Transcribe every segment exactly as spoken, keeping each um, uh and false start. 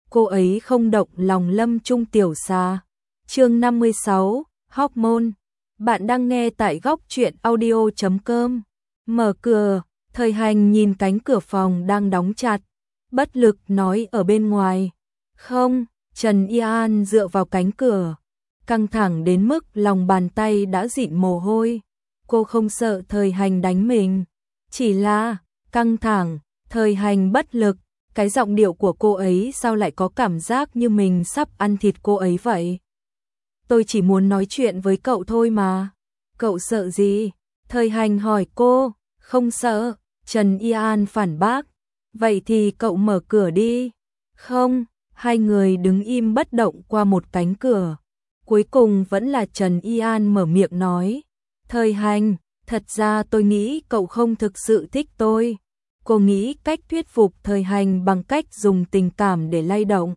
cô ấy không động lòng Lâm Trung tiểu xa. Chương năm mươi sáu, Hormone. Bạn đang nghe tại góc truyện audio chấm com. Mở cửa, Thời Hành nhìn cánh cửa phòng đang đóng chặt, bất lực nói ở bên ngoài. Không, Trần Y An dựa vào cánh cửa, căng thẳng đến mức lòng bàn tay đã dịn mồ hôi. Cô không sợ Thời Hành đánh mình, chỉ là căng thẳng. Thời Hành bất lực, cái giọng điệu của cô ấy sao lại có cảm giác như mình sắp ăn thịt cô ấy vậy. Tôi chỉ muốn nói chuyện với cậu thôi mà. Cậu sợ gì? Thời Hành hỏi cô. Không sợ, Trần Y An phản bác. Vậy thì cậu mở cửa đi. Không, hai người đứng im bất động qua một cánh cửa. Cuối cùng vẫn là Trần Y An mở miệng nói. Thời Hành, thật ra tôi nghĩ cậu không thực sự thích tôi. Cô nghĩ cách thuyết phục Thời Hành bằng cách dùng tình cảm để lay động,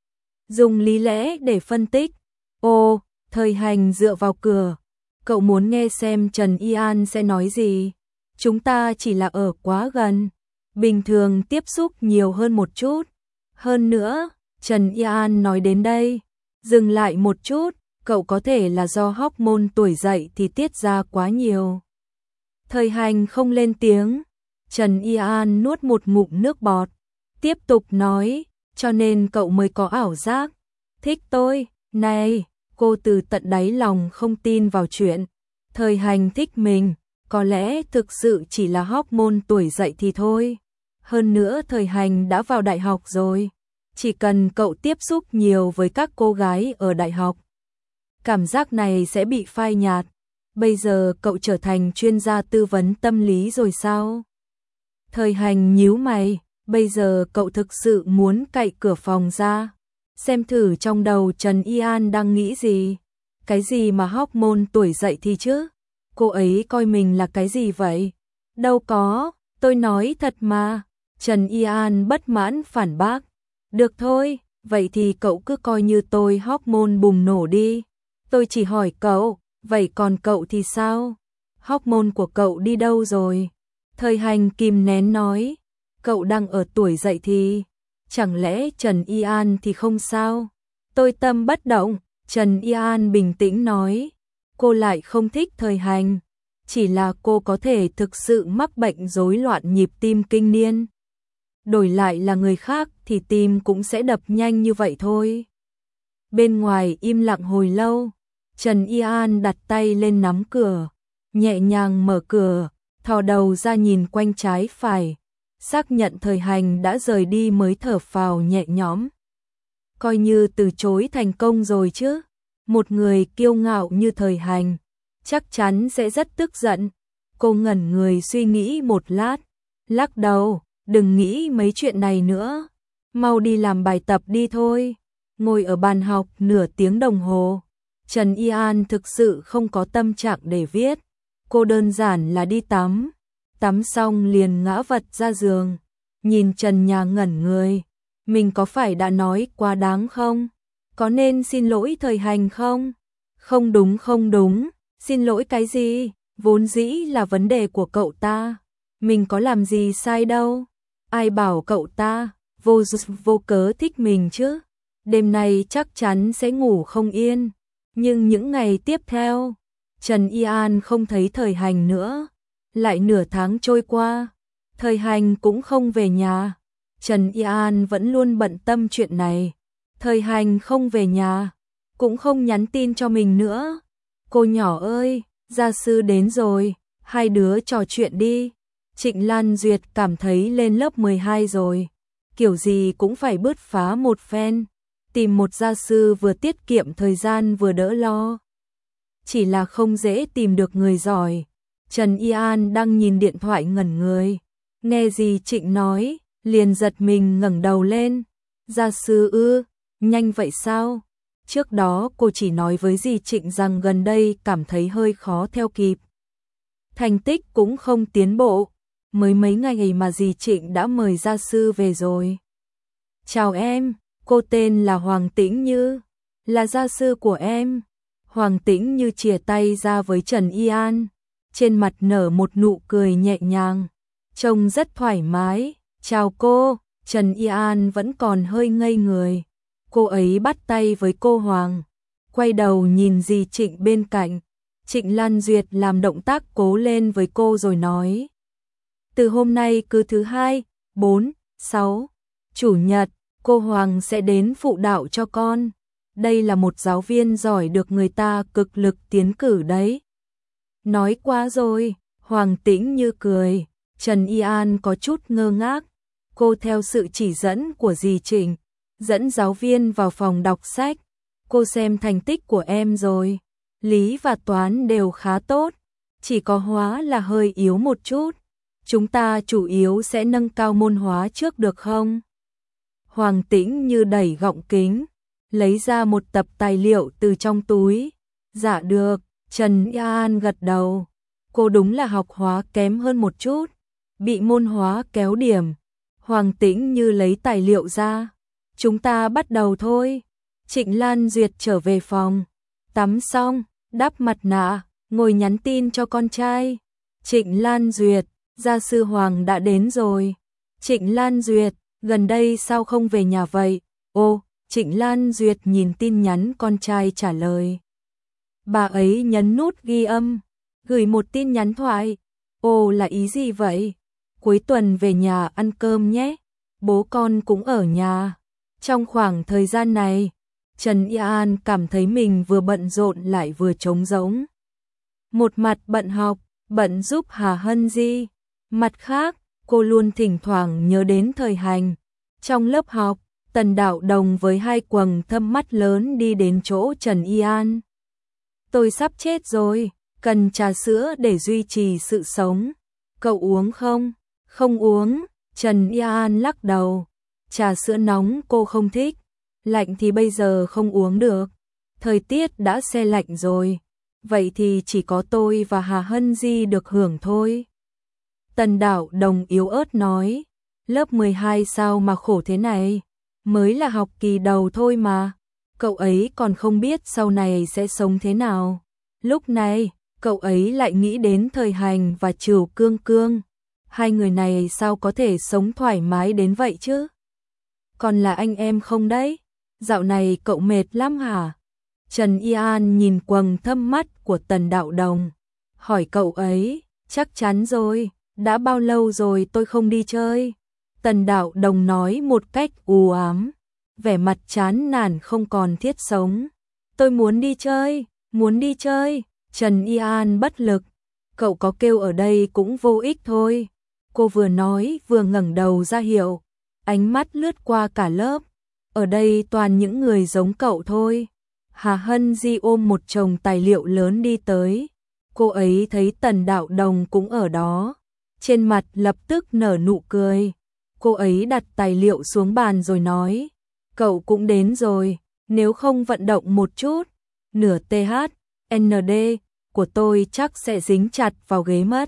dùng lý lẽ để phân tích. Ồ, Thời Hành dựa vào cửa. Cậu muốn nghe xem Trần Y An sẽ nói gì? Chúng ta chỉ là ở quá gần, bình thường tiếp xúc nhiều hơn một chút. Hơn nữa, Trần Y An nói đến đây, dừng lại một chút, cậu có thể là do hormone tuổi dậy thì tiết ra quá nhiều. Thời Hành không lên tiếng. Trần Y An nuốt một ngụm nước bọt, tiếp tục nói, cho nên cậu mới có ảo giác thích tôi. Này, cô từ tận đáy lòng không tin vào chuyện Thời Hành thích mình, có lẽ thực sự chỉ là hormone tuổi dậy thì thôi. Hơn nữa Thời Hành đã vào đại học rồi, chỉ cần cậu tiếp xúc nhiều với các cô gái ở đại học, cảm giác này sẽ bị phai nhạt. Bây giờ cậu trở thành chuyên gia tư vấn tâm lý rồi sao? Thời Hành nhíu mày, bây giờ cậu thực sự muốn cạy cửa phòng ra, xem thử trong đầu Trần Y An đang nghĩ gì. Cái gì mà hormone tuổi dậy thì chứ? Cô ấy coi mình là cái gì vậy? Đâu có, tôi nói thật mà. Trần Y An bất mãn phản bác. Được thôi, vậy thì cậu cứ coi như tôi hormone bùng nổ đi. Tôi chỉ hỏi cậu, vậy còn cậu thì sao? Hormone của cậu đi đâu rồi? Thời Hành kìm nén nói, cậu đang ở tuổi dậy thì, chẳng lẽ Trần Y An thì không sao? Tôi tâm bất động. Trần Y An bình tĩnh nói, cô lại không thích Thời Hành, chỉ là cô có thể thực sự mắc bệnh rối loạn nhịp tim kinh niên. Đổi lại là người khác thì tim cũng sẽ đập nhanh như vậy thôi. Bên ngoài im lặng hồi lâu, Trần Y An đặt tay lên nắm cửa, nhẹ nhàng mở cửa, thò đầu ra nhìn quanh trái phải, xác nhận Thời Hành đã rời đi mới thở phào nhẹ nhõm. Coi như từ chối thành công rồi chứ. Một người kiêu ngạo như Thời Hành chắc chắn sẽ rất tức giận. Cô ngẩn người suy nghĩ một lát, lắc đầu, đừng nghĩ mấy chuyện này nữa, mau đi làm bài tập đi thôi. Ngồi ở bàn học nửa tiếng đồng hồ, Trần Y An thực sự không có tâm trạng để viết. Cô đơn giản là đi tắm, tắm xong liền ngã vật ra giường, nhìn trần nhà ngẩn người. Mình có phải đã nói quá đáng không? Có nên xin lỗi Thời Hành không? Không đúng không đúng, xin lỗi cái gì? Vốn dĩ là vấn đề của cậu ta, mình có làm gì sai đâu. Ai bảo cậu ta vô vô cớ thích mình chứ? Đêm nay chắc chắn sẽ ngủ không yên. Nhưng những ngày tiếp theo, Trần Y An không thấy Thời Hành nữa. Lại nửa tháng trôi qua, Thời Hành cũng không về nhà. Trần Y An vẫn luôn bận tâm chuyện này. Thời Hành không về nhà, cũng không nhắn tin cho mình nữa. Cô nhỏ ơi, gia sư đến rồi, hai đứa trò chuyện đi. Trịnh Lan Duyệt cảm thấy lên lớp mười hai rồi, kiểu gì cũng phải bứt phá một phen, tìm một gia sư vừa tiết kiệm thời gian vừa đỡ lo. Chỉ là không dễ tìm được người giỏi. Trần Y An đang nhìn điện thoại ngẩn người, nghe gì Trịnh nói, liền giật mình ngẩng đầu lên. Gia sư ư, nhanh vậy sao? Trước đó cô chỉ nói với dì Trịnh rằng gần đây cảm thấy hơi khó theo kịp, thành tích cũng không tiến bộ. Mới mấy ngày mà dì Trịnh đã mời gia sư về rồi. Chào em, cô tên là Hoàng Tĩnh Như, là gia sư của em. Hoàng Tĩnh Như chìa tay ra với Trần Y An, trên mặt nở một nụ cười nhẹ nhàng, trông rất thoải mái. Chào cô, Trần Y An vẫn còn hơi ngây người. Cô ấy bắt tay với cô Hoàng, quay đầu nhìn dì Trịnh bên cạnh. Trịnh Lan Duyệt làm động tác cố lên với cô rồi nói. Từ hôm nay cứ thứ hai, bốn, sáu, chủ nhật, cô Hoàng sẽ đến phụ đạo cho con. Đây là một giáo viên giỏi được người ta cực lực tiến cử đấy. Nói quá rồi, Hoàng Tĩnh Như cười. Trần Y An có chút ngơ ngác. Cô theo sự chỉ dẫn của dì Trịnh, dẫn giáo viên vào phòng đọc sách. Cô xem thành tích của em rồi. Lý và toán đều khá tốt, chỉ có hóa là hơi yếu một chút. Chúng ta chủ yếu sẽ nâng cao môn hóa trước được không? Hoàng Tĩnh Như đẩy gọng kính, lấy ra một tập tài liệu từ trong túi. Dạ được, Trần Y An gật đầu. Cô đúng là học hóa kém hơn một chút, bị môn hóa kéo điểm. Hoàng Tĩnh Như lấy tài liệu ra. Chúng ta bắt đầu thôi. Trịnh Lan Duyệt trở về phòng, tắm xong, đắp mặt nạ, ngồi nhắn tin cho con trai. Trịnh Lan Duyệt, gia sư Hoàng đã đến rồi. Trịnh Lan Duyệt, gần đây sao không về nhà vậy? Ô, Trịnh Lan Duyệt nhìn tin nhắn con trai trả lời. Bà ấy nhấn nút ghi âm, gửi một tin nhắn thoại. Ô, là ý gì vậy? Cuối tuần về nhà ăn cơm nhé. Bố con cũng ở nhà. Trong khoảng thời gian này, Trần Y An cảm thấy mình vừa bận rộn lại vừa trống rỗng. Một mặt bận học, bận giúp Hà Hân Di. Mặt khác, cô luôn thỉnh thoảng nhớ đến thời hành. Trong lớp học, Tần Đạo Đồng với hai quầng thâm mắt lớn đi đến chỗ Trần Y An. Tôi sắp chết rồi, cần trà sữa để duy trì sự sống. Cậu uống không? Không uống, Trần Y An lắc đầu. Trà sữa nóng cô không thích, lạnh thì bây giờ không uống được. Thời tiết đã se lạnh rồi, vậy thì chỉ có tôi và Hà Hân Di được hưởng thôi. Tần Đạo Đồng yếu ớt nói, lớp mười hai sao mà khổ thế này, mới là học kỳ đầu thôi mà. Cậu ấy còn không biết sau này sẽ sống thế nào. Lúc này, cậu ấy lại nghĩ đến thời hành và Trửu Cương Cương. Hai người này sao có thể sống thoải mái đến vậy chứ? Còn là anh em không đấy? Dạo này cậu mệt lắm hả? Trần Y An nhìn quầng thâm mắt của Tần Đạo Đồng, hỏi cậu ấy, chắc chắn rồi, đã bao lâu rồi tôi không đi chơi? Tần Đạo Đồng nói một cách u ám, vẻ mặt chán nản không còn thiết sống. Tôi muốn đi chơi, muốn đi chơi. Trần Y An bất lực, cậu có kêu ở đây cũng vô ích thôi. Cô vừa nói vừa ngẩng đầu ra hiệu, ánh mắt lướt qua cả lớp. Ở đây toàn những người giống cậu thôi. Hà Hân Di ôm một chồng tài liệu lớn đi tới. Cô ấy thấy Tần Đạo Đồng cũng ở đó. Trên mặt lập tức nở nụ cười. Cô ấy đặt tài liệu xuống bàn rồi nói, cậu cũng đến rồi, nếu không vận động một chút, nửa tê hát en đê của tôi chắc sẽ dính chặt vào ghế mất.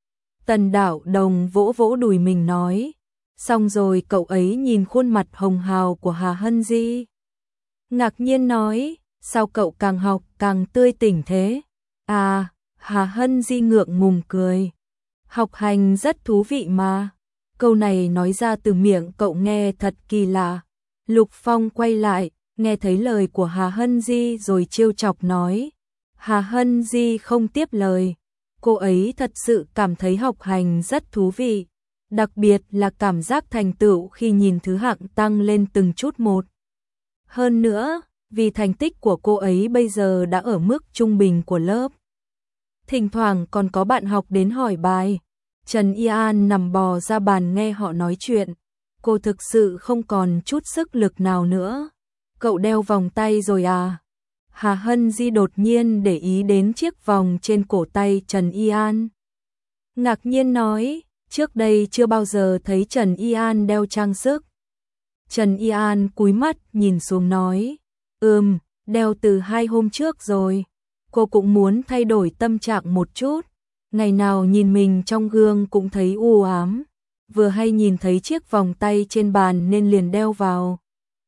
Tần Đạo Đồng vỗ vỗ đùi mình nói. Xong rồi cậu ấy nhìn khuôn mặt hồng hào của Hà Hân Di, ngạc nhiên nói, sao cậu càng học càng tươi tỉnh thế? À, Hà Hân Di ngượng ngùng cười. Học hành rất thú vị mà. Câu này nói ra từ miệng cậu nghe thật kỳ lạ. Lục Phong quay lại, nghe thấy lời của Hà Hân Di rồi trêu chọc nói. Hà Hân Di không tiếp lời. Cô ấy thật sự cảm thấy học hành rất thú vị. Đặc biệt là cảm giác thành tựu khi nhìn thứ hạng tăng lên từng chút một. Hơn nữa, vì thành tích của cô ấy bây giờ đã ở mức trung bình của lớp. Thỉnh thoảng còn có bạn học đến hỏi bài. Trần Y An nằm bò ra bàn nghe họ nói chuyện. Cô thực sự không còn chút sức lực nào nữa. Cậu đeo vòng tay rồi à? Hà Hân Di đột nhiên để ý đến chiếc vòng trên cổ tay Trần Y An. Ngạc nhiên nói, trước đây chưa bao giờ thấy Trần Y An đeo trang sức. Trần Y An cúi mắt nhìn xuống nói, ừm, đeo từ hai hôm trước rồi. Cô cũng muốn thay đổi tâm trạng một chút. Ngày nào nhìn mình trong gương cũng thấy u ám. Vừa hay nhìn thấy chiếc vòng tay trên bàn nên liền đeo vào.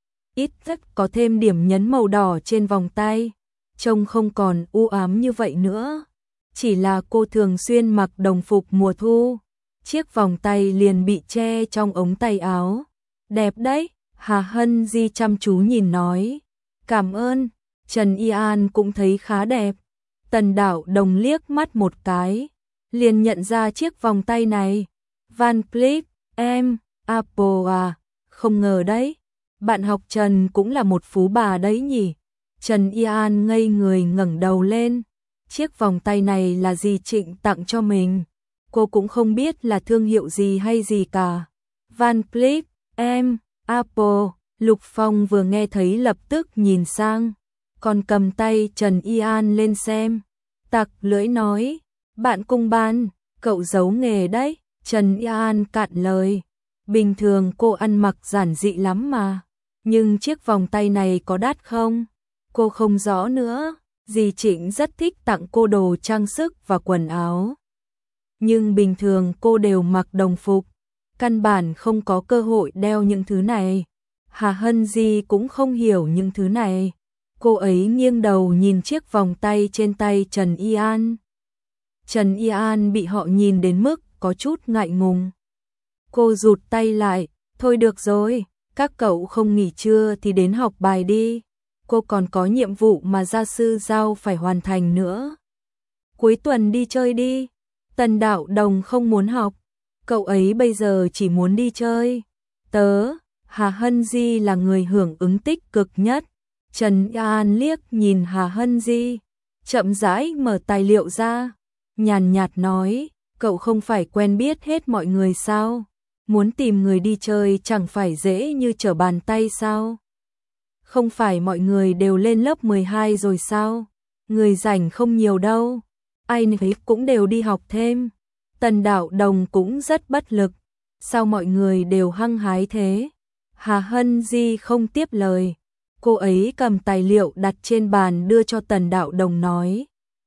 Ít nhất có thêm điểm nhấn màu đỏ trên vòng tay, trông không còn u ám như vậy nữa. Chỉ là cô thường xuyên mặc đồng phục mùa thu, chiếc vòng tay liền bị che trong ống tay áo. Đẹp đấy, Hà Hân Di chăm chú nhìn nói. Cảm ơn, Trần Y An cũng thấy khá đẹp. Tần Đạo Đồng liếc mắt một cái, liền nhận ra chiếc vòng tay này. Van Cleef, em, Apple à, không ngờ đấy. Bạn học Trần cũng là một phú bà đấy nhỉ. Trần Y An ngây người ngẩng đầu lên. Chiếc vòng tay này là dì Trịnh tặng cho mình. Cô cũng không biết là thương hiệu gì hay gì cả. Van Cleef, em, Apple. Lục Phong vừa nghe thấy lập tức nhìn sang, còn cầm tay Trần Y An lên xem. Tặc lưỡi nói, bạn cùng ban, cậu giấu nghề đấy. Trần Y An cạn lời, bình thường cô ăn mặc giản dị lắm mà, nhưng chiếc vòng tay này có đắt không? Cô không rõ nữa, dì Trịnh rất thích tặng cô đồ trang sức và quần áo. Nhưng bình thường cô đều mặc đồng phục, căn bản không có cơ hội đeo những thứ này. Hà Hân Di cũng không hiểu những thứ này. Cô ấy nghiêng đầu nhìn chiếc vòng tay trên tay Trần Y An. Trần Y An bị họ nhìn đến mức có chút ngại ngùng. Cô rụt tay lại, thôi được rồi, các cậu không nghỉ trưa thì đến học bài đi. Cô còn có nhiệm vụ mà gia sư giao phải hoàn thành nữa. Cuối tuần đi chơi đi. Tần Đạo Đồng không muốn học, cậu ấy bây giờ chỉ muốn đi chơi. Tớ, Hà Hân Di là người hưởng ứng tích cực nhất. Trần An liếc nhìn Hà Hân Di, chậm rãi mở tài liệu ra, nhàn nhạt nói, cậu không phải quen biết hết mọi người sao? Muốn tìm người đi chơi chẳng phải dễ như trở bàn tay sao? Không phải mọi người đều lên lớp mười hai rồi sao? Người rảnh không nhiều đâu, ai nấy cũng đều đi học thêm. Tần Đạo Đồng cũng rất bất lực, sao mọi người đều hăng hái thế? Hà Hân Di không tiếp lời. Cô ấy cầm tài liệu đặt trên bàn đưa cho Tần Đạo Đồng nói.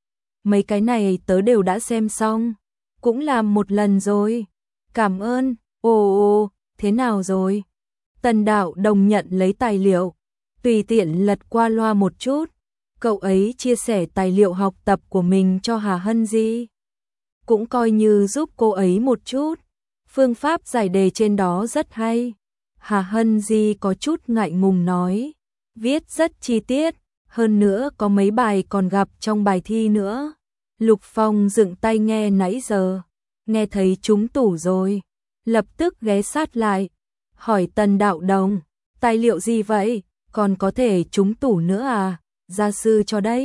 Mấy cái này tớ đều đã xem xong, cũng làm một lần rồi. Cảm ơn, ồ ồ, thế nào rồi? Tần Đạo Đồng nhận lấy tài liệu, tùy tiện lật qua loa một chút. Cậu ấy chia sẻ tài liệu học tập của mình cho Hà Hân Di, cũng coi như giúp cô ấy một chút. Phương pháp giải đề trên đó rất hay. Hà Hân Di có chút ngại ngùng nói, viết rất chi tiết, hơn nữa có mấy bài còn gặp trong bài thi nữa. Lục Phong dựng tay nghe nãy giờ, nghe thấy trúng tủ rồi, lập tức ghé sát lại, hỏi Tần Đạo Đồng, tài liệu gì vậy, còn có thể trúng tủ nữa à, gia sư cho đấy.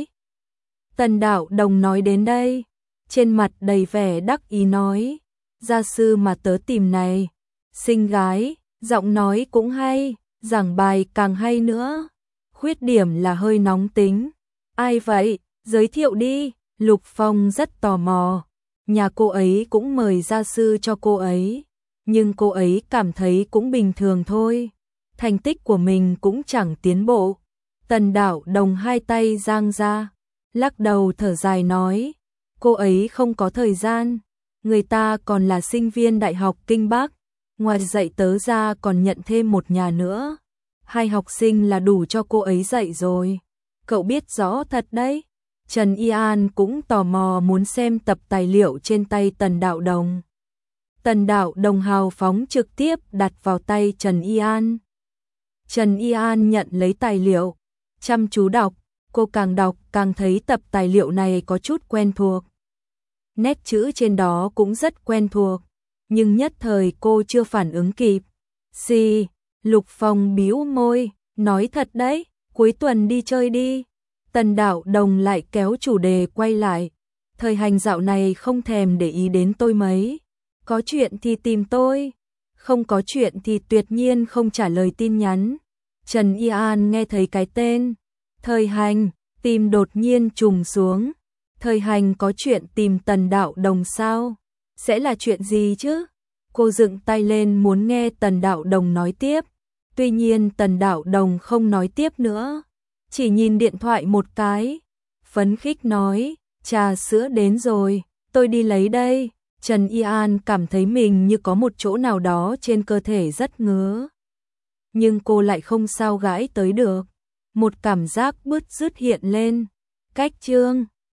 Tần Đạo Đồng nói đến đây, trên mặt đầy vẻ đắc ý nói, gia sư mà tớ tìm này, xinh gái, giọng nói cũng hay, giảng bài càng hay nữa. Khuyết điểm là hơi nóng tính. Ai vậy? Giới thiệu đi. Lục Phong rất tò mò. Nhà cô ấy cũng mời gia sư cho cô ấy, nhưng cô ấy cảm thấy cũng bình thường thôi. Thành tích của mình cũng chẳng tiến bộ. Tần Đạo Đồng hai tay giang ra, lắc đầu thở dài nói, cô ấy không có thời gian. Người ta còn là sinh viên Đại học Kinh Bắc, ngoài dạy tớ ra còn nhận thêm một nhà nữa. Hai học sinh là đủ cho cô ấy dạy rồi. Cậu biết rõ thật đấy. Trần Y An cũng tò mò muốn xem tập tài liệu trên tay Tần Đạo Đồng. Tần Đạo Đồng hào phóng trực tiếp đặt vào tay Trần Y An. Trần Y An nhận lấy tài liệu, chăm chú đọc. Cô càng đọc càng thấy tập tài liệu này có chút quen thuộc. Nét chữ trên đó cũng rất quen thuộc, nhưng nhất thời cô chưa phản ứng kịp. Xì, Lục Phong bĩu môi, nói thật đấy, cuối tuần đi chơi đi. Tần Đạo Đồng lại kéo chủ đề quay lại. Thời hành dạo này không thèm để ý đến tôi mấy. Có chuyện thì tìm tôi, không có chuyện thì tuyệt nhiên không trả lời tin nhắn. Trần Y An nghe thấy cái tên Thời Hành, tim đột nhiên trùng xuống. Thời Hành có chuyện tìm Tần Đạo Đồng sao? Sẽ là chuyện gì chứ? Cô dựng tay lên muốn nghe Tần Đạo Đồng nói tiếp. Tuy nhiên Tần Đạo Đồng không nói tiếp nữa, chỉ nhìn điện thoại một cái, phấn khích nói, trà sữa đến rồi, tôi đi lấy đây. Trần Y An cảm thấy mình như có một chỗ nào đó trên cơ thể rất ngứa, nhưng cô lại không sao gãi tới được. Một cảm giác bứt rứt hiện lên. Cách chương